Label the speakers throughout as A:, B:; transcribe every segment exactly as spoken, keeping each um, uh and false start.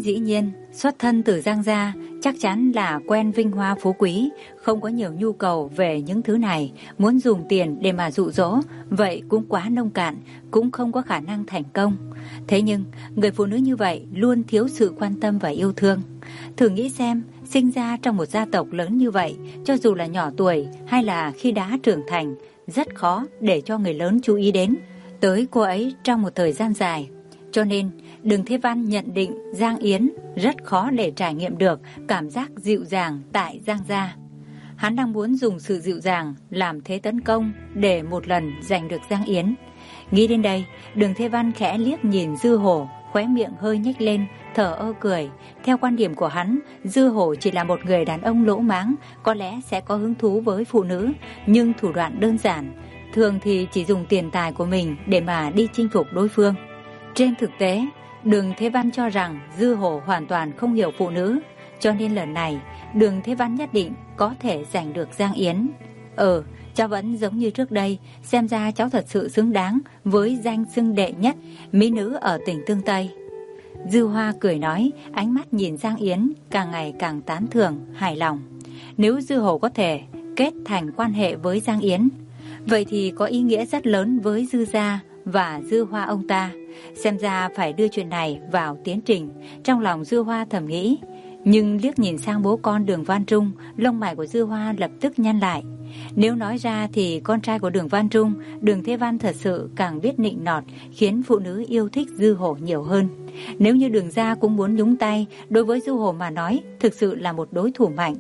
A: dĩ nhiên, xuất thân từ Giang gia, chắc chắn là quen vinh hoa phú quý, không có nhiều nhu cầu về những thứ này, muốn dùng tiền để mà dụ dỗ, vậy cũng quá nông cạn, cũng không có khả năng thành công. Thế nhưng, người phụ nữ như vậy luôn thiếu sự quan tâm và yêu thương. Thử nghĩ xem, sinh ra trong một gia tộc lớn như vậy, cho dù là nhỏ tuổi hay là khi đã trưởng thành, rất khó để cho người lớn chú ý đến tới cô ấy trong một thời gian dài. Cho nên, Đường Thế Văn nhận định Giang Yến rất khó để trải nghiệm được cảm giác dịu dàng tại Giang gia. Hắn đang muốn dùng sự dịu dàng làm thế tấn công để một lần giành được Giang Yến. Nghĩ đến đây, Đường Thế Văn khẽ liếc nhìn Dư Hổ, khóe miệng hơi nhếch lên, thở ơ cười. Theo quan điểm của hắn, Dư Hổ chỉ là một người đàn ông lỗ mãng, có lẽ sẽ có hứng thú với phụ nữ, nhưng thủ đoạn đơn giản, thường thì chỉ dùng tiền tài của mình để mà đi chinh phục đối phương. Trên thực tế, Đường Thế Văn cho rằng Dư Hổ hoàn toàn không hiểu phụ nữ, cho nên lần này Đường Thế Văn nhất định có thể giành được Giang Yến. Ừ, cháu vẫn giống như trước đây, xem ra cháu thật sự xứng đáng với danh xưng đệ nhất mỹ nữ ở tỉnh Tương Tây. Dư Hoa cười nói, ánh mắt nhìn Giang Yến càng ngày càng tán thưởng, hài lòng. Nếu Dư Hổ có thể kết thành quan hệ với Giang Yến, vậy thì có ý nghĩa rất lớn với Dư gia và Dư Hoa ông ta. Xem ra phải đưa chuyện này vào tiến trình. Trong lòng Dư Hoa thầm nghĩ, nhưng liếc nhìn sang bố con Đường Văn Trung, lông mày của Dư Hoa lập tức nhăn lại. Nếu nói ra thì con trai của Đường Văn Trung, Đường Thế Văn thật sự càng biết nịnh nọt, khiến phụ nữ yêu thích Dư Hổ nhiều hơn. Nếu như Đường gia cũng muốn nhúng tay, đối với Dư Hổ mà nói, thực sự là một đối thủ mạnh.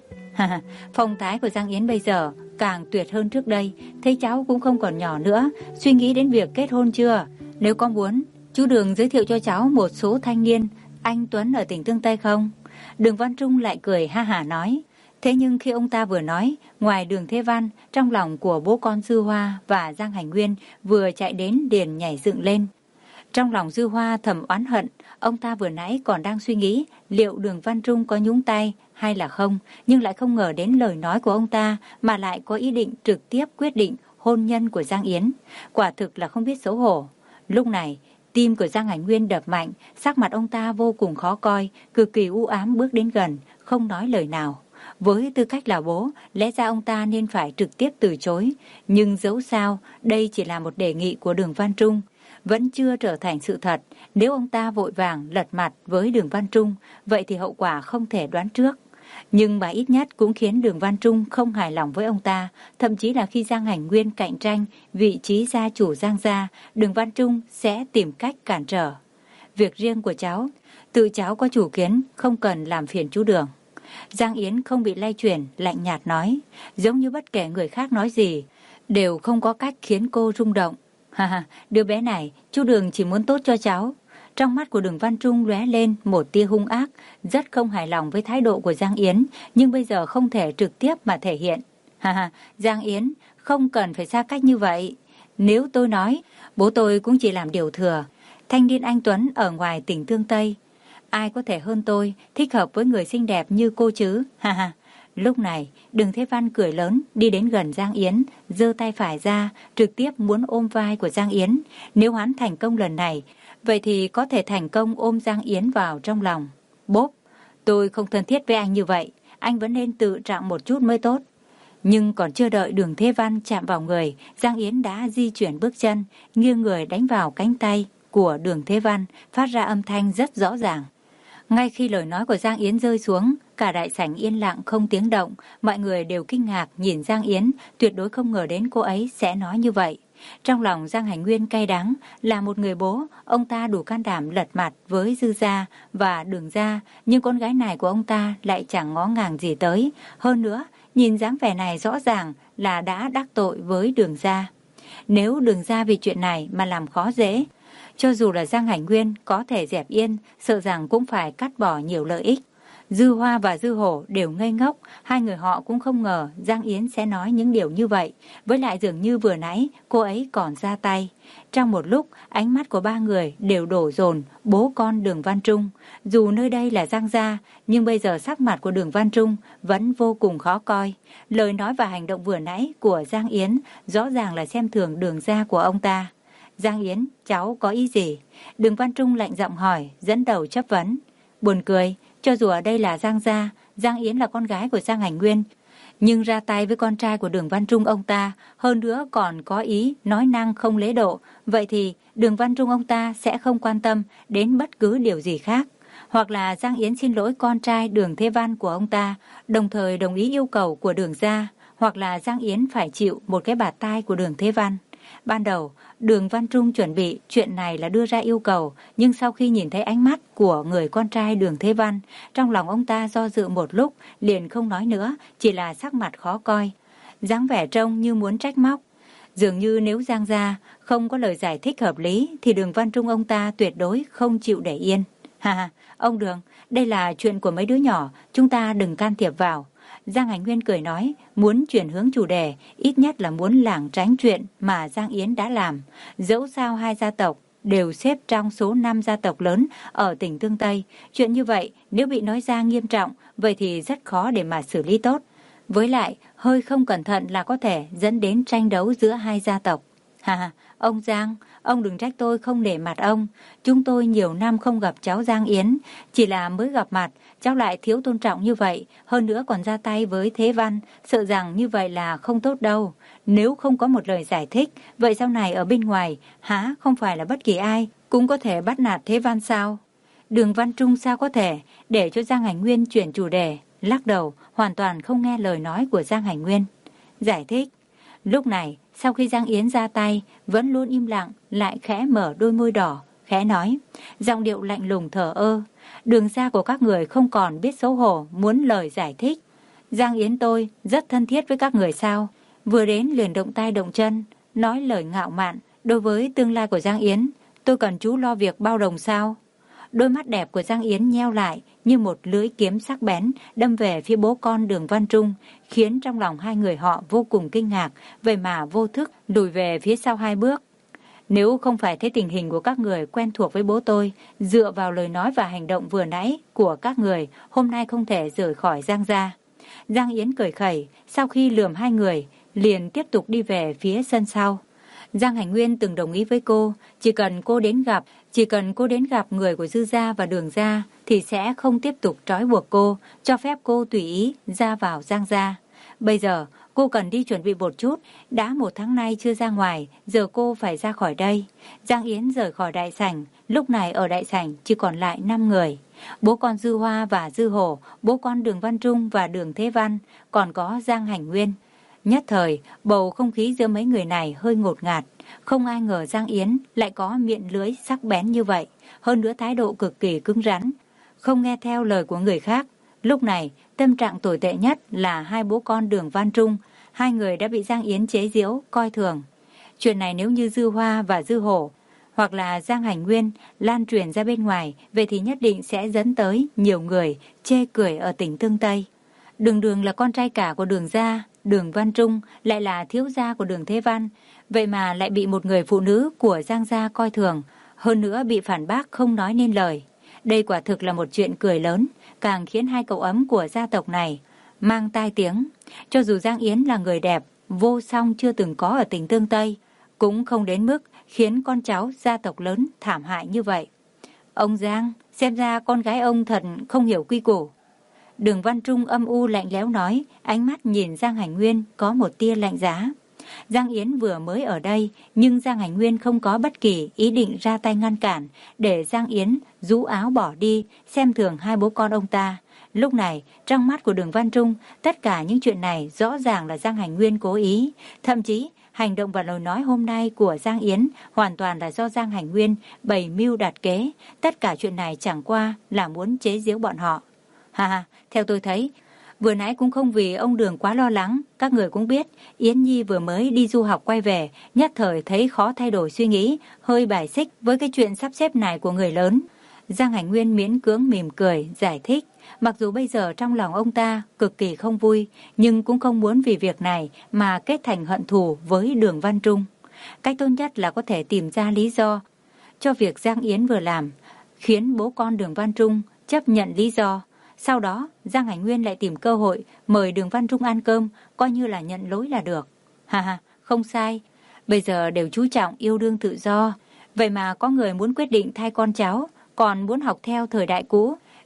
A: Phong thái của Giang Yến bây giờ càng tuyệt hơn trước đây, thấy cháu cũng không còn nhỏ nữa, suy nghĩ đến việc kết hôn chưa? Nếu có muốn, chú Đường giới thiệu cho cháu một số thanh niên anh tuấn ở tỉnh Tương Tây không? Đường Văn Trung lại cười ha hả nói. Thế nhưng khi ông ta vừa nói, ngoài Đường Thế Văn, trong lòng của bố con Dư Hoa và Giang Hành Nguyên vừa chạy đến liền nhảy dựng lên. Trong lòng Dư Hoa thầm oán hận, ông ta vừa nãy còn đang suy nghĩ liệu Đường Văn Trung có nhúng tay hay là không, nhưng lại không ngờ đến lời nói của ông ta mà lại có ý định trực tiếp quyết định hôn nhân của Giang Yến. Quả thực là không biết xấu hổ. Lúc này, tim của Giang Hành Nguyên đập mạnh, sắc mặt ông ta vô cùng khó coi, cực kỳ u ám bước đến gần, không nói lời nào. Với tư cách là bố, lẽ ra ông ta nên phải trực tiếp từ chối, nhưng dẫu sao, đây chỉ là một đề nghị của Đường Văn Trung, vẫn chưa trở thành sự thật. Nếu ông ta vội vàng lật mặt với Đường Văn Trung, vậy thì hậu quả không thể đoán trước. Nhưng mà ít nhất cũng khiến Đường Văn Trung không hài lòng với ông ta, thậm chí là khi Giang Hành Nguyên cạnh tranh vị trí gia chủ Giang gia, Đường Văn Trung sẽ tìm cách cản trở. Việc riêng của cháu, tự cháu có chủ kiến, không cần làm phiền chú Đường. Giang Yến không bị lay chuyển, lạnh nhạt nói, giống như bất kể người khác nói gì, đều không có cách khiến cô rung động. Ha ha, đứa bé này, chú Đường chỉ muốn tốt cho cháu. Trong mắt của Đường Văn Trung lóe lên một tia hung ác, rất không hài lòng với thái độ của Giang Yến, nhưng bây giờ không thể trực tiếp mà thể hiện. Ha ha, Giang Yến, không cần phải xa cách như vậy. Nếu tôi nói, bố tôi cũng chỉ làm điều thừa. Thanh niên anh tuấn ở ngoài tỉnh Tương Tây, ai có thể hơn tôi, thích hợp với người xinh đẹp như cô chứ? Ha ha. Lúc này, Đường Thế Văn cười lớn, đi đến gần Giang Yến, giơ tay phải ra, trực tiếp muốn ôm vai của Giang Yến. Nếu hắn thành công lần này, vậy thì có thể thành công ôm Giang Yến vào trong lòng. Bốp, tôi không thân thiết với anh như vậy, anh vẫn nên tự trọng một chút mới tốt. Nhưng còn chưa đợi Đường Thế Văn chạm vào người, Giang Yến đã di chuyển bước chân, nghiêng người đánh vào cánh tay của Đường Thế Văn, phát ra âm thanh rất rõ ràng. Ngay khi lời nói của Giang Yến rơi xuống, cả đại sảnh yên lặng không tiếng động, mọi người đều kinh ngạc nhìn Giang Yến, tuyệt đối không ngờ đến cô ấy sẽ nói như vậy. Trong lòng Giang Hành Nguyên cay đắng, là một người bố, ông ta đủ can đảm lật mặt với Dư gia và Đường gia, nhưng con gái này của ông ta lại chẳng ngó ngàng gì tới. Hơn nữa, nhìn dáng vẻ này rõ ràng là đã đắc tội với Đường gia. Nếu Đường gia vì chuyện này mà làm khó dễ, cho dù là Giang Hành Nguyên có thể dẹp yên, sợ rằng cũng phải cắt bỏ nhiều lợi ích. Dư Hoa và Dư Hổ đều ngây ngốc, hai người họ cũng không ngờ Giang Yến sẽ nói những điều như vậy. Với lại dường như vừa nãy cô ấy còn ra tay. Trong một lúc, ánh mắt của ba người đều đổ dồn bố con Đường Văn Trung. Dù nơi đây là Giang gia, nhưng bây giờ sắc mặt của Đường Văn Trung vẫn vô cùng khó coi. Lời nói và hành động vừa nãy của Giang Yến rõ ràng là xem thường Đường gia của ông ta. Giang Yến, cháu có ý gì? Đường Văn Trung lạnh giọng hỏi, dẫn đầu chất vấn. Buồn cười, cho dù ở đây là Giang gia, Giang Yến là con gái của Giang Hành Nguyên, nhưng ra tay với con trai của Đường Văn Trung ông ta, hơn nữa còn có ý nói năng không lễ độ, vậy thì Đường Văn Trung ông ta sẽ không quan tâm đến bất cứ điều gì khác. Hoặc là Giang Yến xin lỗi con trai Đường Thế Văn của ông ta, đồng thời đồng ý yêu cầu của Đường gia, hoặc là Giang Yến phải chịu một cái bạt tai của Đường Thế Văn. Ban đầu, Đường Văn Trung chuẩn bị chuyện này là đưa ra yêu cầu, nhưng sau khi nhìn thấy ánh mắt của người con trai Đường Thế Văn, trong lòng ông ta do dự một lúc, liền không nói nữa, chỉ là sắc mặt khó coi, dáng vẻ trông như muốn trách móc. Dường như nếu Giang gia không có lời giải thích hợp lý, thì Đường Văn Trung ông ta tuyệt đối không chịu để yên. Ha, ông Đường, đây là chuyện của mấy đứa nhỏ, chúng ta đừng can thiệp vào. Giang Hành Nguyên cười nói, muốn chuyển hướng chủ đề, ít nhất là muốn lảng tránh chuyện mà Giang Yến đã làm. Dẫu sao hai gia tộc đều xếp trong số năm gia tộc lớn ở tỉnh Tương Tây. Chuyện như vậy, nếu bị nói ra nghiêm trọng, vậy thì rất khó để mà xử lý tốt. Với lại, hơi không cẩn thận là có thể dẫn đến tranh đấu giữa hai gia tộc. Ha, ông Giang, ông đừng trách tôi không nể mặt ông. Chúng tôi nhiều năm không gặp cháu Giang Yến, chỉ là mới gặp mặt, cháu lại thiếu tôn trọng như vậy, hơn nữa còn ra tay với Thế Văn, sợ rằng như vậy là không tốt đâu. Nếu không có một lời giải thích, vậy sau này ở bên ngoài, há không phải là bất kỳ ai cũng có thể bắt nạt Thế Văn sao? Đường Văn Trung sao có thể để cho Giang Hành Nguyên chuyển chủ đề, lắc đầu, hoàn toàn không nghe lời nói của Giang Hành Nguyên. Giải thích. Lúc này, sau khi Giang Yến ra tay, vẫn luôn im lặng, lại khẽ mở đôi môi đỏ, khẽ nói, giọng điệu lạnh lùng thờ ơ. Đường gia của các người không còn biết xấu hổ, muốn lời giải thích. Giang Yến tôi rất thân thiết với các người sao? Vừa đến liền động tay động chân, nói lời ngạo mạn. Đối với tương lai của Giang Yến, tôi cần chú lo việc bao đồng sao? Đôi mắt đẹp của Giang Yến nheo lại như một lưỡi kiếm sắc bén đâm về phía bố con Đường Văn Trung, khiến trong lòng hai người họ vô cùng kinh ngạc, vậy mà vô thức lùi về phía sau hai bước. Nếu không phải thấy tình hình của các người quen thuộc với bố tôi, dựa vào lời nói và hành động vừa nãy của các người, hôm nay không thể rời khỏi Giang gia. Giang Yến cười khẩy, sau khi lườm hai người, liền tiếp tục đi về phía sân sau. Giang Hành Nguyên từng đồng ý với cô, chỉ cần cô đến gặp, chỉ cần cô đến gặp người của Dư gia và Đường gia, thì sẽ không tiếp tục trói buộc cô, cho phép cô tùy ý ra vào Giang gia. Bây giờ, cô cần đi chuẩn bị một chút, đã một tháng nay chưa ra ngoài, giờ cô phải ra khỏi đây. Giang Yến rời khỏi đại sảnh, lúc này ở đại sảnh chỉ còn lại năm người. Bố con Dư Hoa và Dư Hổ, bố con Đường Văn Trung và Đường Thế Văn, còn có Giang Hành Nguyên. Nhất thời, bầu không khí giữa mấy người này hơi ngột ngạt. Không ai ngờ Giang Yến lại có miệng lưỡi sắc bén như vậy, hơn nữa thái độ cực kỳ cứng rắn, không nghe theo lời của người khác. Lúc này, tâm trạng tồi tệ nhất là hai bố con Đường Văn Trung, hai người đã bị Giang Yến chế giễu, coi thường. Chuyện này nếu như Dư Hoa và Dư Hổ, hoặc là Giang Hành Nguyên lan truyền ra bên ngoài, vậy thì nhất định sẽ dẫn tới nhiều người chê cười ở tỉnh Tương Tây. Đường Đường là con trai cả của Đường gia, Đường Văn Trung lại là thiếu gia của Đường Thế Văn, vậy mà lại bị một người phụ nữ của Giang gia coi thường, hơn nữa bị phản bác không nói nên lời. Đây quả thực là một chuyện cười lớn, càng khiến hai cậu ấm của gia tộc này mang tai tiếng. Cho dù Giang Yến là người đẹp, vô song chưa từng có ở tỉnh Tương Tây, cũng không đến mức khiến con cháu gia tộc lớn thảm hại như vậy. Ông Giang, xem ra con gái ông thật không hiểu quy củ. Đường Văn Trung âm u lạnh lẽo nói, ánh mắt nhìn Giang Hành Nguyên có một tia lạnh giá. Giang Yến vừa mới ở đây, nhưng Giang Hành Nguyên không có bất kỳ ý định ra tay ngăn cản, để Giang Yến rũ áo bỏ đi, xem thường hai bố con ông ta. Lúc này, trong mắt của Đường Văn Trung, tất cả những chuyện này rõ ràng là Giang Hành Nguyên cố ý. Thậm chí, hành động và lời nói hôm nay của Giang Yến hoàn toàn là do Giang Hành Nguyên bày mưu đặt kế. Tất cả chuyện này chẳng qua là muốn chế giễu bọn họ. Ha ha, theo tôi thấy, vừa nãy cũng không vì ông Đường quá lo lắng. Các người cũng biết, Yến Nhi vừa mới đi du học quay về, nhất thời thấy khó thay đổi suy nghĩ, hơi bài xích với cái chuyện sắp xếp này của người lớn. Giang Hành Nguyên miễn cưỡng mỉm cười, giải thích. Mặc dù bây giờ trong lòng ông ta cực kỳ không vui, nhưng cũng không muốn vì việc này mà kết thành hận thù với Đường Văn Trung. Cách tốt nhất là có thể tìm ra lý do cho việc Giang Yến vừa làm, khiến bố con Đường Văn Trung chấp nhận lý do. Sau đó, Giang Hành Nguyên lại tìm cơ hội mời Đường Văn Trung ăn cơm, coi như là nhận lỗi là được. Ha ha, không sai. Bây giờ đều chú trọng yêu đương tự do. Vậy mà có người muốn quyết định thay con cháu, còn muốn học theo thời đại cũ.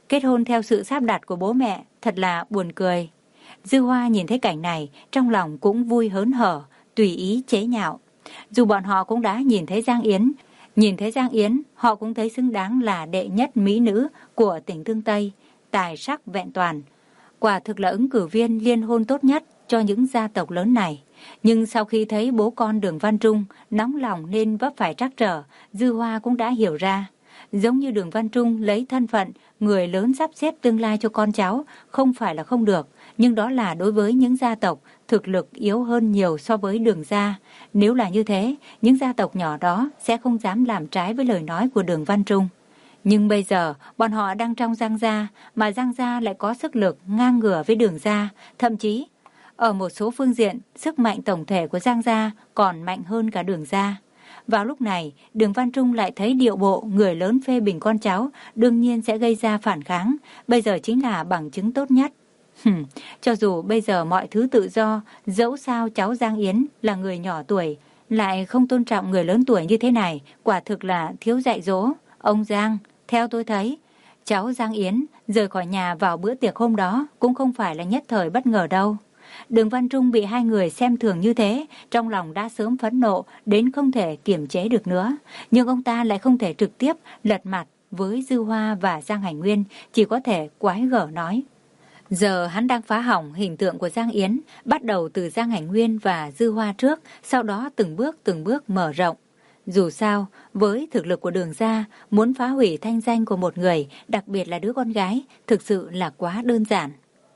A: Kết hôn theo sự sắp đặt của bố mẹ, thật là buồn cười. Dư Hoa nhìn thấy cảnh này, trong lòng cũng vui hớn hở, tùy ý chế nhạo. Dù bọn họ cũng đã nhìn thấy Giang Yến, nhìn thấy Giang Yến, họ cũng thấy xứng đáng là đệ nhất mỹ nữ của tỉnh Tương Tây, tài sắc vẹn toàn. Quả thực là ứng cử viên liên hôn tốt nhất cho những gia tộc lớn này. Nhưng sau khi thấy bố con Đường Văn Trung nóng lòng nên vấp phải trắc trở, Dư Hoa cũng đã hiểu ra. Giống như Đường Văn Trung lấy thân phận người lớn sắp xếp tương lai cho con cháu, không phải là không được, nhưng đó là đối với những gia tộc thực lực yếu hơn nhiều so với Đường gia. Nếu là như thế, những gia tộc nhỏ đó sẽ không dám làm trái với lời nói của Đường Văn Trung. Nhưng bây giờ, bọn họ đang trong Giang gia, mà Giang gia lại có sức lực ngang ngửa với Đường gia, thậm chí ở một số phương diện, sức mạnh tổng thể của Giang gia còn mạnh hơn cả Đường gia. Vào lúc này, Đường Văn Trung lại thấy điệu bộ người lớn phê bình con cháu, đương nhiên sẽ gây ra phản kháng, bây giờ chính là bằng chứng tốt nhất. Hừm, cho dù bây giờ mọi thứ tự do, dẫu sao cháu Giang Yến là người nhỏ tuổi, lại không tôn trọng người lớn tuổi như thế này, quả thực là thiếu dạy dỗ. Ông Giang, theo tôi thấy, cháu Giang Yến rời khỏi nhà vào bữa tiệc hôm đó cũng không phải là nhất thời bất ngờ đâu. Đường Văn Trung bị hai người xem thường như thế, trong lòng đã sớm phẫn nộ đến không thể kiềm chế được nữa. Nhưng ông ta lại không thể trực tiếp lật mặt với Dư Hoa và Giang Hành Nguyên, chỉ có thể quái gở nói. Giờ hắn đang phá hỏng hình tượng của Giang Yến, bắt đầu từ Giang Hành Nguyên và Dư Hoa trước, sau đó từng bước từng bước mở rộng. Dù sao, với thực lực của Đường gia, muốn phá hủy thanh danh của một người, đặc biệt là đứa con gái, thực sự là quá đơn giản.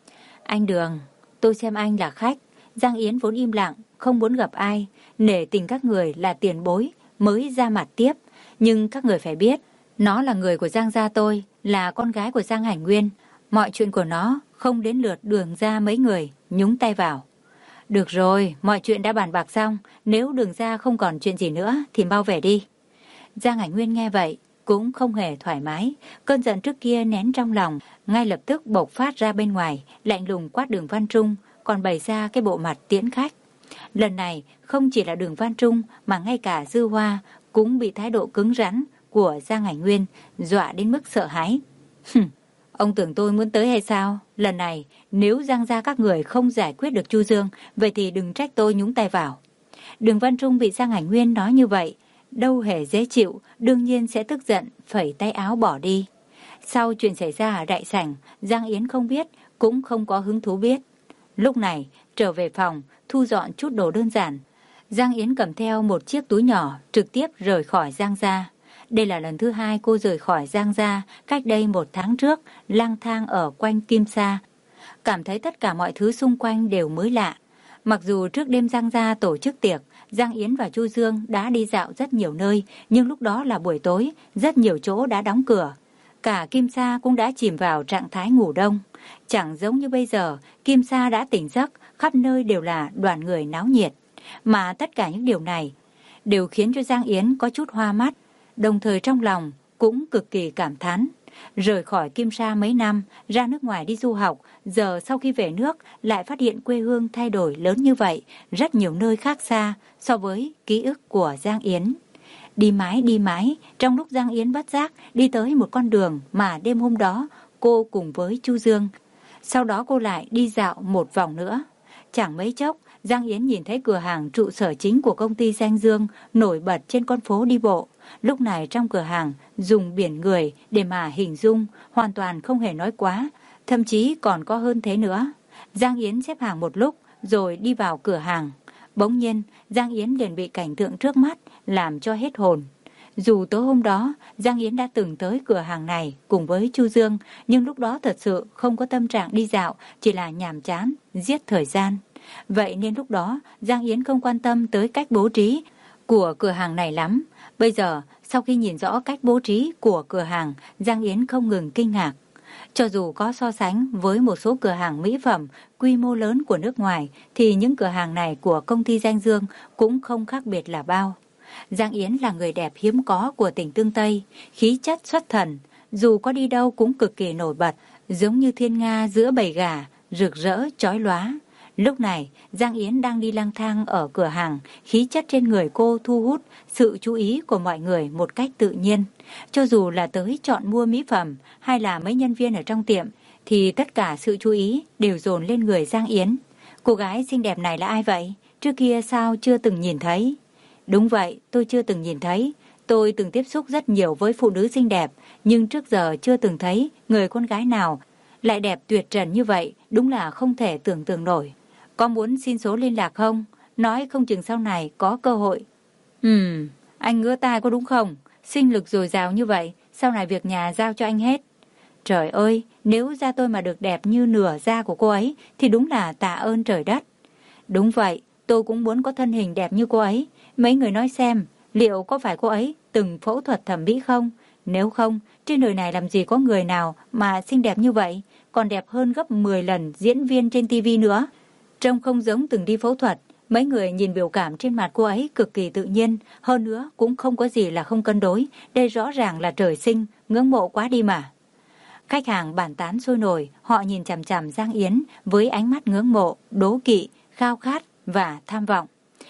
A: Anh Đường, tôi xem anh là khách. Giang Yến vốn im lặng, không muốn gặp ai, nể tình các người là tiền bối, mới ra mặt tiếp. Nhưng các người phải biết, nó là người của Giang gia tôi, là con gái của Giang Hành Nguyên. Mọi chuyện của nó không đến lượt Đường gia mấy người nhúng tay vào. Được rồi, mọi chuyện đã bàn bạc xong, nếu Đường gia không còn chuyện gì nữa thì mau về đi. Giang Hành Nguyên nghe vậy cũng không hề thoải mái, cơn giận trước kia nén trong lòng, ngay lập tức bộc phát ra bên ngoài, lạnh lùng quát Đường Văn Trung, còn bày ra cái bộ mặt tiễn khách. Lần này không chỉ là Đường Văn Trung mà ngay cả Dư Hoa cũng bị thái độ cứng rắn của Giang Hành Nguyên dọa đến mức sợ hãi. Ông tưởng tôi muốn tới hay sao? Lần này nếu Giang gia các người không giải quyết được Chu Dương, vậy thì đừng trách tôi nhúng tay vào. Đường Văn Trung bị Giang Hành Nguyên nói như vậy, đâu hề dễ chịu, đương nhiên sẽ tức giận, phẩy tay áo bỏ đi. Sau chuyện xảy ra ở đại sảnh, Giang Yến không biết, cũng không có hứng thú biết. Lúc này, trở về phòng, thu dọn chút đồ đơn giản. Giang Yến cầm theo một chiếc túi nhỏ, trực tiếp rời khỏi Giang gia. Đây là lần thứ hai cô rời khỏi Giang gia, cách đây một tháng trước, lang thang ở quanh Kim Sa. Cảm thấy tất cả mọi thứ xung quanh đều mới lạ. Mặc dù trước đêm Giang gia tổ chức tiệc, Giang Yến và Chu Dương đã đi dạo rất nhiều nơi, nhưng lúc đó là buổi tối, rất nhiều chỗ đã đóng cửa. Cả Kim Sa cũng đã chìm vào trạng thái ngủ đông. Chẳng giống như bây giờ, Kim Sa đã tỉnh giấc, khắp nơi đều là đoàn người náo nhiệt. Mà tất cả những điều này đều khiến cho Giang Yến có chút hoa mắt, đồng thời trong lòng cũng cực kỳ cảm thán. Rời khỏi Kim Sa mấy năm, ra nước ngoài đi du học, giờ sau khi về nước lại phát hiện quê hương thay đổi lớn như vậy, rất nhiều nơi khác xa so với ký ức của Giang Yến. Đi mãi đi mãi, trong lúc Giang Yến bất giác đi tới một con đường mà đêm hôm đó cô cùng với Chu Dương. Sau đó cô lại đi dạo một vòng nữa. Chẳng mấy chốc, Giang Yến nhìn thấy cửa hàng trụ sở chính của công ty Danh Dương nổi bật trên con phố đi bộ. Lúc này trong cửa hàng dùng biển người để mà hình dung, hoàn toàn không hề nói quá, thậm chí còn có hơn thế nữa. Giang Yến xếp hàng một lúc rồi đi vào cửa hàng. Bỗng nhiên, Giang Yến liền bị cảnh tượng trước mắt làm cho hết hồn. Dù tối hôm đó, Giang Yến đã từng tới cửa hàng này cùng với Chu Dương, nhưng lúc đó thật sự không có tâm trạng đi dạo, chỉ là nhàm chán, giết thời gian. Vậy nên lúc đó, Giang Yến không quan tâm tới cách bố trí của cửa hàng này lắm. Bây giờ, sau khi nhìn rõ cách bố trí của cửa hàng, Giang Yến không ngừng kinh ngạc. Cho dù có so sánh với một số cửa hàng mỹ phẩm quy mô lớn của nước ngoài, thì những cửa hàng này của công ty Danh Dương cũng không khác biệt là bao. Giang Yến là người đẹp hiếm có của tỉnh Tương Tây, khí chất xuất thần, dù có đi đâu cũng cực kỳ nổi bật, giống như thiên nga giữa bầy gà, rực rỡ chói lóa. Lúc này, Giang Yến đang đi lang thang ở cửa hàng, khí chất trên người cô thu hút sự chú ý của mọi người một cách tự nhiên. Cho dù là tới chọn mua mỹ phẩm hay là mấy nhân viên ở trong tiệm, thì tất cả sự chú ý đều dồn lên người Giang Yến. Cô gái xinh đẹp này là ai vậy? Trước kia sao chưa từng nhìn thấy? Đúng vậy, tôi chưa từng nhìn thấy. Tôi từng tiếp xúc rất nhiều với phụ nữ xinh đẹp, nhưng trước giờ chưa từng thấy người con gái nào lại đẹp tuyệt trần như vậy, đúng là không thể tưởng tượng nổi. Có muốn xin số liên lạc không? Nói không chừng sau này có cơ hội. Ừm, anh ngứa tai có đúng không? Sinh lực dồi dào như vậy, sau này việc nhà giao cho anh hết. Trời ơi, nếu da tôi mà được đẹp như nửa da của cô ấy thì đúng là tạ ơn trời đất. Đúng vậy, tôi cũng muốn có thân hình đẹp như cô ấy. Mấy người nói xem, liệu có phải cô ấy từng phẫu thuật thẩm mỹ không? Nếu không, trên đời này làm gì có người nào mà xinh đẹp như vậy, còn đẹp hơn gấp mười lần diễn viên trên tivi nữa. Trông không giống từng đi phẫu thuật, mấy người nhìn biểu cảm trên mặt cô ấy cực kỳ tự nhiên, hơn nữa cũng không có gì là không cân đối, đây rõ ràng là trời sinh, ngưỡng mộ quá đi mà. Khách hàng bàn tán sôi nổi, họ nhìn chằm chằm Giang Yến với ánh mắt ngưỡng mộ, đố kỵ, khao khát và tham vọng.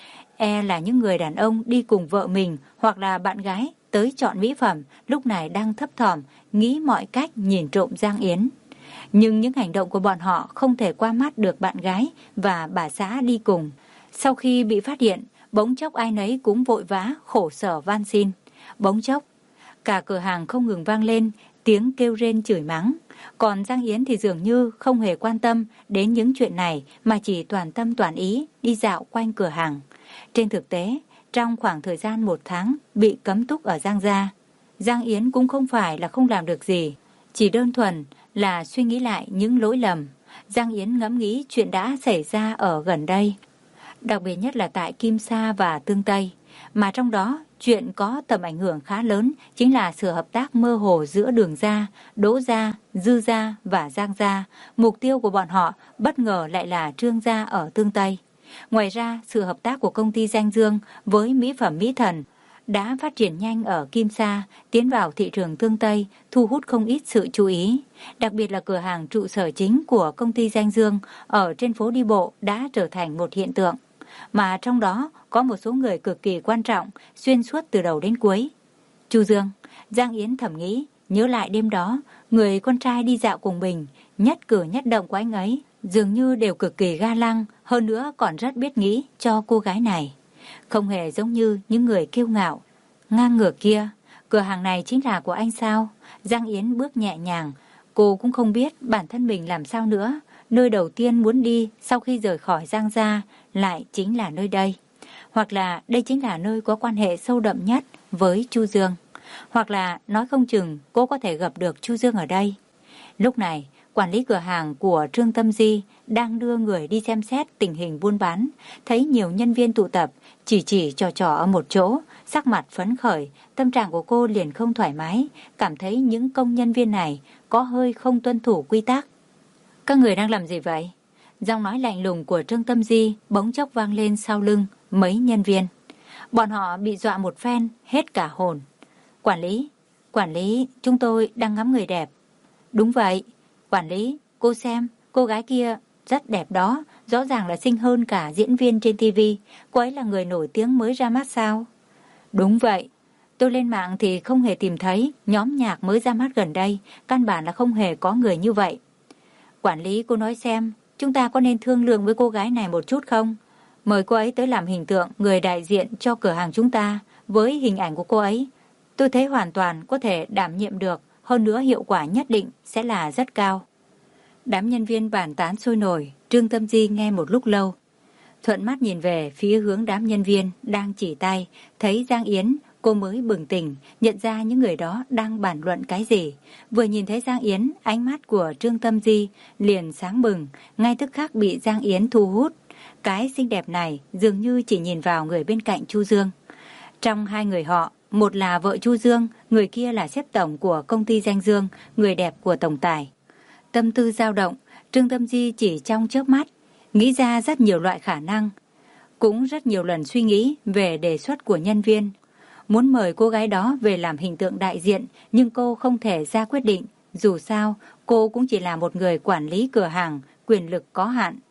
A: E là những người đàn ông đi cùng vợ mình hoặc là bạn gái tới chọn mỹ phẩm, lúc này đang thấp thỏm, nghĩ mọi cách nhìn trộm Giang Yến. Nhưng những hành động của bọn họ không thể qua mắt được bạn gái và bà xã đi cùng. Sau khi bị phát hiện, bỗng chốc ai nấy cũng vội vã, khổ sở van xin. Bỗng chốc, cả cửa hàng không ngừng vang lên tiếng kêu rên chửi mắng. Còn Giang Yến thì dường như không hề quan tâm đến những chuyện này mà chỉ toàn tâm toàn ý đi dạo quanh cửa hàng. Trên thực tế, trong khoảng thời gian một tháng bị cấm túc ở Giang gia, Giang Yến cũng không phải là không làm được gì, chỉ đơn thuần là suy nghĩ lại những lỗi lầm. Giang Yến ngẫm nghĩ chuyện đã xảy ra ở gần đây, đặc biệt nhất là tại Kim Sa và Tương Tây, mà trong đó chuyện có tầm ảnh hưởng khá lớn chính là sự hợp tác mơ hồ giữa Đường gia, Đỗ gia, Dư gia và Giang gia. Mục tiêu của bọn họ bất ngờ lại là Trương gia ở Tương Tây. Ngoài ra, sự hợp tác của công ty Danh Dương với mỹ phẩm Mỹ Thần đã phát triển nhanh ở Kim Sa, tiến vào thị trường Tương Tây, thu hút không ít sự chú ý. Đặc biệt là cửa hàng trụ sở chính của công ty Danh Dương ở trên phố đi bộ đã trở thành một hiện tượng, mà trong đó có một số người cực kỳ quan trọng xuyên suốt từ đầu đến cuối. Chu Dương, Giang Yến thầm nghĩ, nhớ lại đêm đó, người con trai đi dạo cùng mình, nhất cử nhất động của anh ấy dường như đều cực kỳ ga lăng, hơn nữa còn rất biết nghĩ cho cô gái này. Không hề giống như những người kiêu ngạo, ngang ngược kia. Cửa hàng này chính là của anh sao? Giang Yến bước nhẹ nhàng, cô cũng không biết bản thân mình làm sao nữa. Nơi đầu tiên muốn đi sau khi rời khỏi Giang gia lại chính là nơi đây. Hoặc là đây chính là nơi có quan hệ sâu đậm nhất với Chu Dương. Hoặc là nói không chừng cô có thể gặp được Chu Dương ở đây. Lúc này, quản lý cửa hàng của Trương Tâm Di đang đưa người đi xem xét tình hình buôn bán, thấy nhiều nhân viên tụ tập, chỉ chỉ trò trò ở một chỗ, sắc mặt phấn khởi, tâm trạng của cô liền không thoải mái, cảm thấy những công nhân viên này có hơi không tuân thủ quy tắc. Các người đang làm gì vậy? Giọng nói lạnh lùng của Trương Tâm Di bỗng chốc vang lên sau lưng mấy nhân viên. Bọn họ bị dọa một phen, hết cả hồn. Quản lý, quản lý, chúng tôi đang ngắm người đẹp. Đúng vậy, quản lý, cô xem, cô gái kia rất đẹp đó, rõ ràng là xinh hơn cả diễn viên trên tivi. Cô ấy là người nổi tiếng mới ra mắt sao? Đúng vậy, tôi lên mạng thì không hề tìm thấy nhóm nhạc mới ra mắt gần đây, căn bản là không hề có người như vậy. Quản lý, cô nói xem, chúng ta có nên thương lượng với cô gái này một chút không? Mời cô ấy tới làm hình tượng người đại diện cho cửa hàng chúng ta. Với hình ảnh của cô ấy, tôi thấy hoàn toàn có thể đảm nhiệm được, hơn nữa hiệu quả nhất định sẽ là rất cao. Đám nhân viên bàn tán sôi nổi, Trương Tâm Di nghe một lúc lâu. Thuận mắt nhìn về phía hướng đám nhân viên đang chỉ tay, thấy Giang Yến, cô mới bừng tỉnh, nhận ra những người đó đang bàn luận cái gì. Vừa nhìn thấy Giang Yến, ánh mắt của Trương Tâm Di liền sáng bừng, ngay tức khắc bị Giang Yến thu hút. Cái xinh đẹp này dường như chỉ nhìn vào người bên cạnh Chu Dương. Trong hai người họ, một là vợ Chu Dương, người kia là sếp tổng của công ty Danh Dương, người đẹp của tổng tài. Tâm tư dao động, Trương Tâm Di chỉ trong chớp mắt, nghĩ ra rất nhiều loại khả năng. Cũng rất nhiều lần suy nghĩ về đề xuất của nhân viên. Muốn mời cô gái đó về làm hình tượng đại diện, nhưng cô không thể ra quyết định. Dù sao, cô cũng chỉ là một người quản lý cửa hàng, quyền lực có hạn.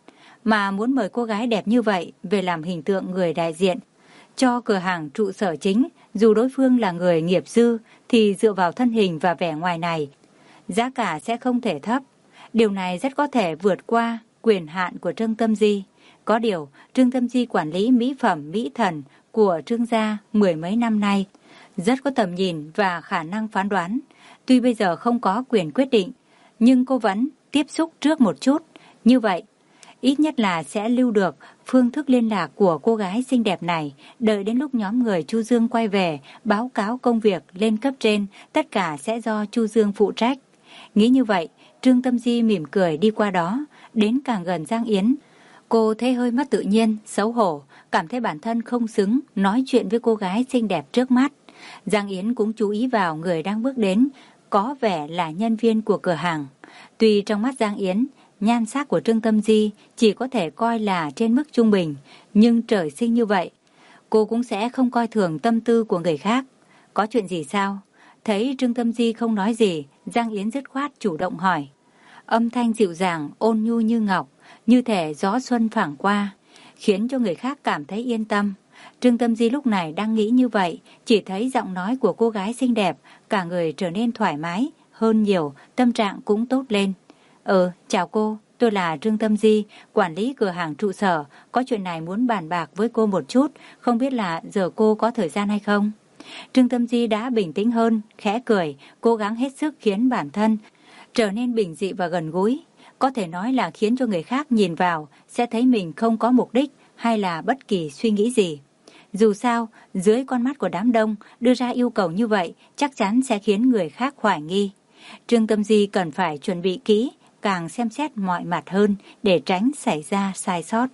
A: mà muốn mời cô gái đẹp như vậy về làm hình tượng người đại diện cho cửa hàng trụ sở chính. Dù đối phương là người nghiệp dư thì dựa vào thân hình và vẻ ngoài này, giá cả sẽ không thể thấp. Điều này rất có thể vượt qua quyền hạn của Trương Tâm Di. Có điều, Trương Tâm Di quản lý mỹ phẩm mỹ thần của Trương gia mười mấy năm nay, rất có tầm nhìn và khả năng phán đoán. Tuy bây giờ không có quyền quyết định, nhưng cô vẫn tiếp xúc trước một chút. Như vậy, ít nhất là sẽ lưu được phương thức liên lạc của cô gái xinh đẹp này. Đợi đến lúc nhóm người Chu Dương quay về, báo cáo công việc lên cấp trên, tất cả sẽ do Chu Dương phụ trách. Nghĩ như vậy, Trương Tâm Di mỉm cười đi qua đó, đến càng gần Giang Yến. Cô thấy hơi mất tự nhiên, xấu hổ, cảm thấy bản thân không xứng nói chuyện với cô gái xinh đẹp trước mắt. Giang Yến cũng chú ý vào người đang bước đến, có vẻ là nhân viên của cửa hàng. Tuy trong mắt Giang Yến, nhan sắc của Trương Tâm Di chỉ có thể coi là trên mức trung bình, nhưng trời sinh như vậy, cô cũng sẽ không coi thường tâm tư của người khác. Có chuyện gì sao? Thấy Trương Tâm Di không nói gì, Giang Yến dứt khoát chủ động hỏi. Âm thanh dịu dàng, ôn nhu như ngọc, như thể gió xuân phảng qua, khiến cho người khác cảm thấy yên tâm. Trương Tâm Di lúc này đang nghĩ như vậy, chỉ thấy giọng nói của cô gái xinh đẹp, cả người trở nên thoải mái hơn nhiều, tâm trạng cũng tốt lên. Ừ, chào cô, tôi là Trương Tâm Di, quản lý cửa hàng trụ sở, có chuyện này muốn bàn bạc với cô một chút, không biết là giờ cô có thời gian hay không? Trương Tâm Di đã bình tĩnh hơn, khẽ cười, cố gắng hết sức khiến bản thân trở nên bình dị và gần gũi. Có thể nói là khiến cho người khác nhìn vào sẽ thấy mình không có mục đích hay là bất kỳ suy nghĩ gì. Dù sao, dưới con mắt của đám đông đưa ra yêu cầu như vậy chắc chắn sẽ khiến người khác hoài nghi. Trương Tâm Di cần phải chuẩn bị kỹ, càng xem xét mọi mặt hơn để tránh xảy ra sai sót.